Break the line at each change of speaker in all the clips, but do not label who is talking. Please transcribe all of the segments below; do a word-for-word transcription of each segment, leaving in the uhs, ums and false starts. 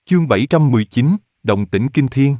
Chương bảy trăm mười chín, Động tĩnh kinh thiên.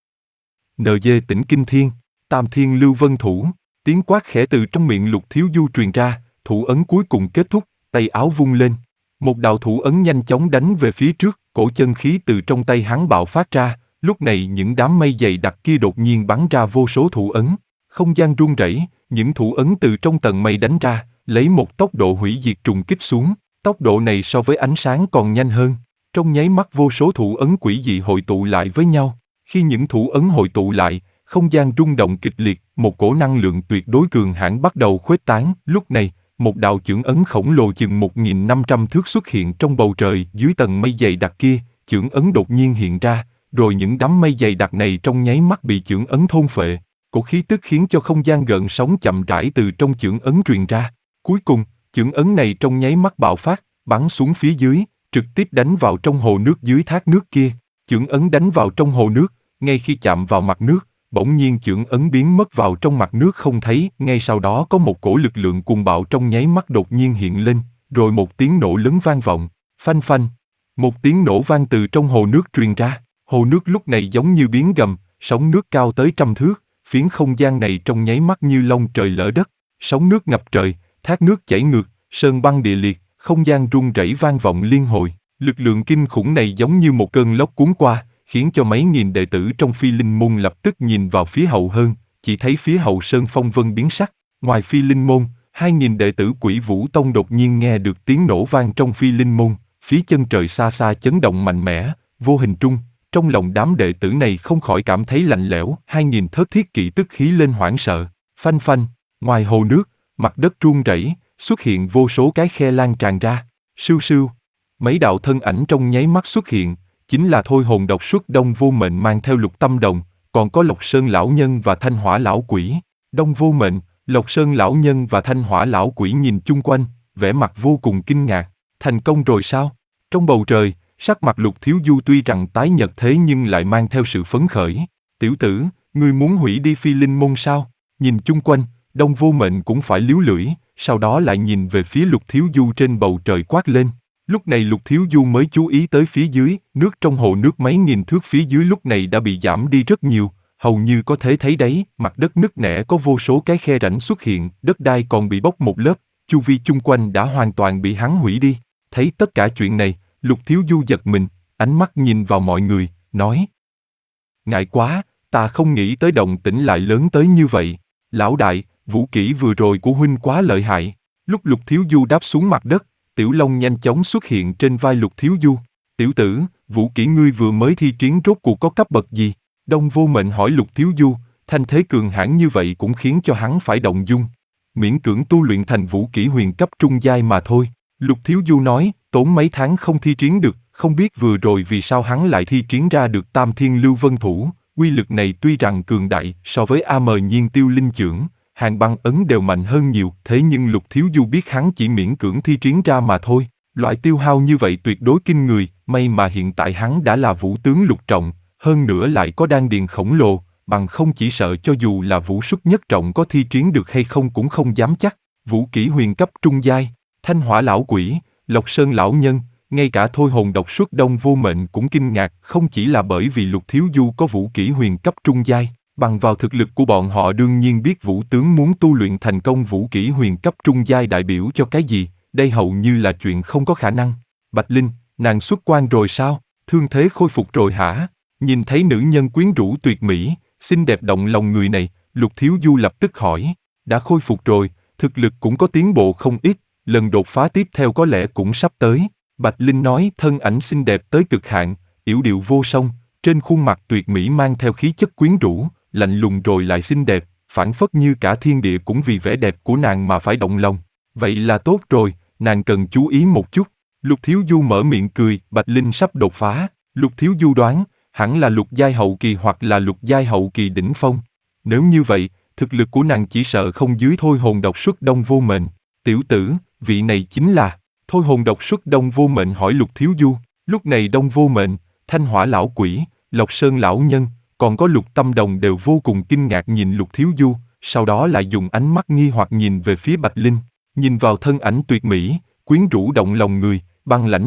Nờ dê tỉnh kinh thiên, tam thiên lưu vân thủ, tiếng quát khẽ từ trong miệng Lục Thiếu Du truyền ra, thủ ấn cuối cùng kết thúc, tay áo vung lên. Một đạo thủ ấn nhanh chóng đánh về phía trước, cổ chân khí từ trong tay hắn bạo phát ra, lúc này những đám mây dày đặc kia đột nhiên bắn ra vô số thủ ấn. Không gian rung rẩy, những thủ ấn từ trong tầng mây đánh ra, lấy một tốc độ hủy diệt trùng kích xuống, tốc độ này so với ánh sáng còn nhanh hơn. Trong nháy mắt vô số thủ ấn quỷ dị hội tụ lại với nhau. Khi những thủ ấn hội tụ lại, không gian rung động kịch liệt, một cổ năng lượng tuyệt đối cường hãn bắt đầu khuếch tán. Lúc này, một đạo chưởng ấn khổng lồ chừng một nghìn năm trăm thước xuất hiện trong bầu trời dưới tầng mây dày đặc kia. Chưởng ấn đột nhiên hiện ra, rồi những đám mây dày đặc này trong nháy mắt bị chưởng ấn thôn phệ. Cổ khí tức khiến cho không gian gợn sóng chậm rãi từ trong chưởng ấn truyền ra. Cuối cùng, chưởng ấn này trong nháy mắt bạo phát, bắn xuống phía dưới, trực tiếp đánh vào trong hồ nước dưới thác nước kia. Chưởng ấn đánh vào trong hồ nước, ngay khi chạm vào mặt nước, bỗng nhiên chưởng ấn biến mất vào trong mặt nước không thấy. Ngay sau đó có một cổ lực lượng cuồng bạo trong nháy mắt đột nhiên hiện lên, rồi một tiếng nổ lớn vang vọng, phanh phanh. Một tiếng nổ vang từ trong hồ nước truyền ra, hồ nước lúc này giống như biến gầm, sóng nước cao tới trăm thước, phiến không gian này trong nháy mắt như long trời lở đất, sóng nước ngập trời, thác nước chảy ngược, sơn băng địa liệt, không gian rung rẩy vang vọng liên hồi. Lực lượng kinh khủng này giống như một cơn lốc cuốn qua, khiến cho mấy nghìn đệ tử trong Phi Linh Môn lập tức nhìn vào phía hậu hơn, chỉ thấy phía hậu sơn phong vân biến sắc. Ngoài Phi Linh Môn, hai nghìn đệ tử Quỷ Vũ Tông đột nhiên nghe được tiếng nổ vang trong Phi Linh Môn, phía chân trời xa xa chấn động mạnh mẽ, vô hình trung, trong lòng đám đệ tử này không khỏi cảm thấy lạnh lẽo. Hai nghìn thớt thiết kỵ tức khí lên hoảng sợ, phanh phanh, ngoài hồ nước, mặt đất rung rẩy, xuất hiện vô số cái khe lan tràn ra, sưu sưu. Mấy đạo thân ảnh trong nháy mắt xuất hiện, chính là Thôi Hồn Độc Xuất Đông Vô Mệnh mang theo Lục Tâm Đồng, còn có Lộc Sơn Lão Nhân và Thanh Hỏa Lão Quỷ. Đông Vô Mệnh, Lộc Sơn Lão Nhân và Thanh Hỏa Lão Quỷ nhìn chung quanh, vẻ mặt vô cùng kinh ngạc. Thành công rồi sao? Trong bầu trời, sắc mặt Lục Thiếu Du tuy rằng tái nhợt thế nhưng lại mang theo sự phấn khởi. Tiểu tử, ngươi muốn hủy đi Phi Linh Môn sao? Nhìn chung quanh, Đông Vô Mệnh cũng phải líu lưỡi, sau đó lại nhìn về phía Lục Thiếu Du trên bầu trời quát lên. Lúc này Lục Thiếu Du mới chú ý tới phía dưới, nước trong hồ nước mấy nghìn thước phía dưới lúc này đã bị giảm đi rất nhiều, hầu như có thể thấy đấy, mặt đất nứt nẻ có vô số cái khe rãnh xuất hiện, đất đai còn bị bóc một lớp, chu vi chung quanh đã hoàn toàn bị hắn hủy đi. Thấy tất cả chuyện này, Lục Thiếu Du giật mình, ánh mắt nhìn vào mọi người, nói: Ngại quá, ta không nghĩ tới động tĩnh lại lớn tới như vậy. Lão đại, vũ kỹ vừa rồi của huynh quá lợi hại. Lúc Lục Thiếu Du đáp xuống mặt đất, Tiểu Long nhanh chóng xuất hiện trên vai Lục Thiếu Du. Tiểu tử, vũ kỹ ngươi vừa mới thi triển rốt cuộc có cấp bậc gì? Đông Vô Mệnh hỏi Lục Thiếu Du, thanh thế cường hãn như vậy cũng khiến cho hắn phải động dung. Miễn cưỡng tu luyện thành vũ kỹ huyền cấp trung giai mà thôi. Lục Thiếu Du nói, tốn mấy tháng không thi triển được, không biết vừa rồi vì sao hắn lại thi triển ra được Tam Thiên Lưu Vân Thủ. Quy lực này tuy rằng cường đại so với A Mờ Nhiên Tiêu Linh Chưởng, Hàng Băng Ấn đều mạnh hơn nhiều, thế nhưng Lục Thiếu Du biết hắn chỉ miễn cưỡng thi triển ra mà thôi. Loại tiêu hao như vậy tuyệt đối kinh người, may mà hiện tại hắn đã là vũ tướng lục trọng, hơn nữa lại có đan điền khổng lồ, bằng không chỉ sợ cho dù là vũ xuất nhất trọng có thi triển được hay không cũng không dám chắc. Vũ kỹ huyền cấp trung giai, Thanh Hỏa Lão Quỷ, Lộc Sơn Lão Nhân, ngay cả Thôi Hồn Độc Xuất Đông Vô Mệnh cũng kinh ngạc, không chỉ là bởi vì Lục Thiếu Du có vũ kỹ huyền cấp trung giai, bằng vào thực lực của bọn họ đương nhiên biết vũ tướng muốn tu luyện thành công vũ kỹ huyền cấp trung giai đại biểu cho cái gì, đây hầu như là chuyện không có khả năng. Bạch Linh, nàng xuất quan rồi sao? Thương thế khôi phục rồi hả? Nhìn thấy nữ nhân quyến rũ tuyệt mỹ, xinh đẹp động lòng người này, Lục Thiếu Du lập tức hỏi. Đã khôi phục rồi, thực lực cũng có tiến bộ không ít, lần đột phá tiếp theo có lẽ cũng sắp tới. Bạch Linh nói, thân ảnh xinh đẹp tới cực hạn, yểu điệu vô song, trên khuôn mặt tuyệt mỹ mang theo khí chất quyến rũ, lạnh lùng rồi lại xinh đẹp, phảng phất như cả thiên địa cũng vì vẻ đẹp của nàng mà phải động lòng. Vậy là tốt rồi, nàng cần chú ý một chút. Lục Thiếu Du mở miệng cười, Bạch Linh sắp đột phá. Lục Thiếu Du đoán, hẳn là lục giai hậu kỳ hoặc là lục giai hậu kỳ đỉnh phong. Nếu như vậy, thực lực của nàng chỉ sợ không dưới Thôi Hồn Độc Xuất Đông Vô Mệnh. Tiểu tử, vị này chính là... Thôi Hồn Độc Xuất Đông Vô Mệnh hỏi Lục Thiếu Du. Lúc này Đông Vô Mệnh, Thanh Hỏa Lão Quỷ, Lộc Sơn Lão Nhân, còn có Lục Tâm Đồng đều vô cùng kinh ngạc nhìn Lục Thiếu Du, sau đó lại dùng ánh mắt nghi hoặc nhìn về phía Bạch Linh. Nhìn vào thân ảnh tuyệt mỹ, quyến rũ động lòng người, băng lãnh này,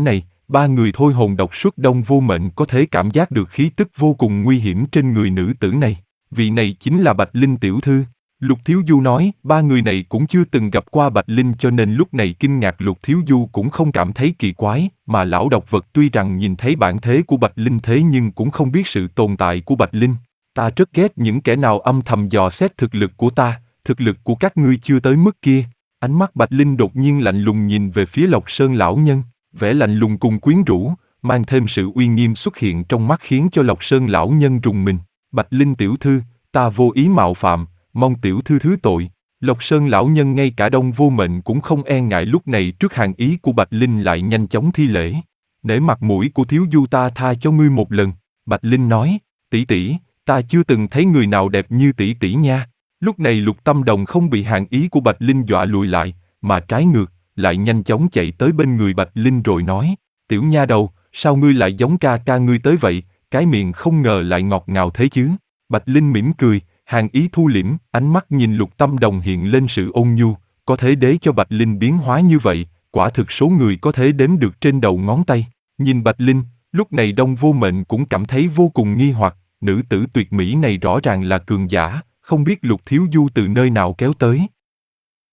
Ba người thôi hồn độc xuất đông vô mệnh có thể cảm giác được khí tức vô cùng nguy hiểm trên người nữ tử này. Vị này chính là Bạch Linh tiểu thư. Lục Thiếu Du nói, ba người này cũng chưa từng gặp qua Bạch Linh cho nên lúc này kinh ngạc Lục Thiếu Du cũng không cảm thấy kỳ quái, mà lão độc vật tuy rằng nhìn thấy bản thế của Bạch Linh thế nhưng cũng không biết sự tồn tại của Bạch Linh. Ta rất ghét những kẻ nào âm thầm dò xét thực lực của ta, thực lực của các ngươi chưa tới mức kia. Ánh mắt Bạch Linh đột nhiên lạnh lùng nhìn về phía Lộc Sơn lão nhân, vẻ lạnh lùng cùng quyến rũ, mang thêm sự uy nghiêm xuất hiện trong mắt khiến cho Lộc Sơn lão nhân rùng mình. Bạch Linh tiểu thư, ta vô ý mạo phạm, mong tiểu thư thứ tội. Lộc Sơn lão nhân ngay cả Đông Vô Mệnh cũng không e ngại lúc này trước hàng ý của Bạch Linh lại nhanh chóng thi lễ. Nể mặt mũi của Thiếu Du ta tha cho ngươi một lần. Bạch Linh nói, tỷ tỷ, ta chưa từng thấy người nào đẹp như tỷ tỷ nha. Lúc này Lục Tâm Đồng không bị hàng ý của Bạch Linh dọa lùi lại, mà trái ngược, lại nhanh chóng chạy tới bên người Bạch Linh rồi nói, tiểu nha đầu, sao ngươi lại giống ca ca ngươi tới vậy, cái miệng không ngờ lại ngọt ngào thế chứ. Bạch Linh mỉm cười, hàng ý thu liễm, ánh mắt nhìn Lục Tâm Đồng hiện lên sự ôn nhu, có thể để cho Bạch Linh biến hóa như vậy, quả thực số người có thể đếm được trên đầu ngón tay. Nhìn Bạch Linh, lúc này Đông Vô Mệnh cũng cảm thấy vô cùng nghi hoặc, nữ tử tuyệt mỹ này rõ ràng là cường giả, không biết Lục Thiếu Du từ nơi nào kéo tới.